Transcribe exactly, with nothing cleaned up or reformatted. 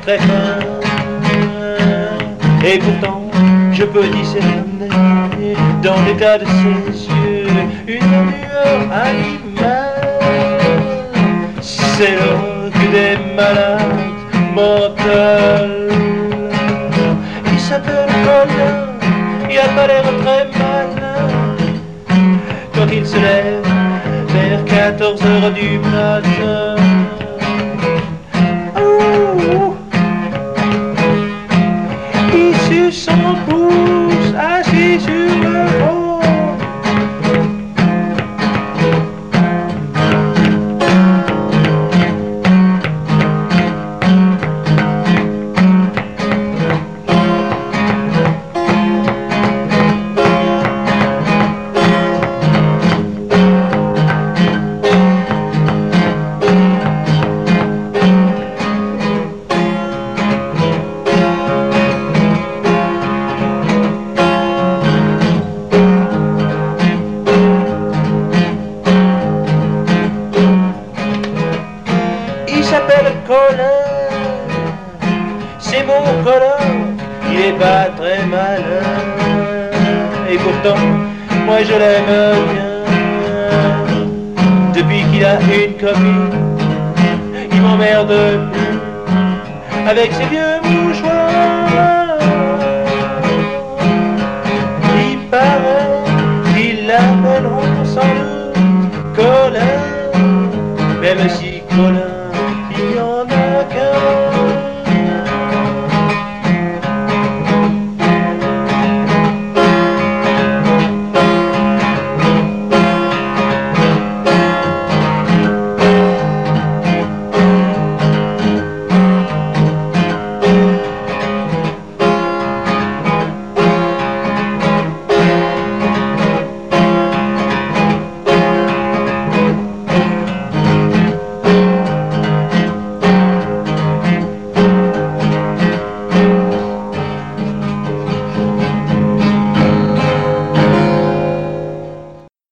très fin. Et pourtant, je peux discerner dans l'état de ses yeux une lueur animale. C'est l'orgue des malades mentales. Il s'appelle Colin, il a pas l'air très malin. Quand il se lève vers quatorze heures du matin. Oh, il suce son pouce assis sur le banc. Il s'appelle Colin, c'est mon Colin, il est pas très malin. Et pourtant, moi je l'aime bien. Depuis qu'il a une copine, il m'emmerde plus avec ses vieux mouchoirs. Il paraît qu'il l'amèneront sans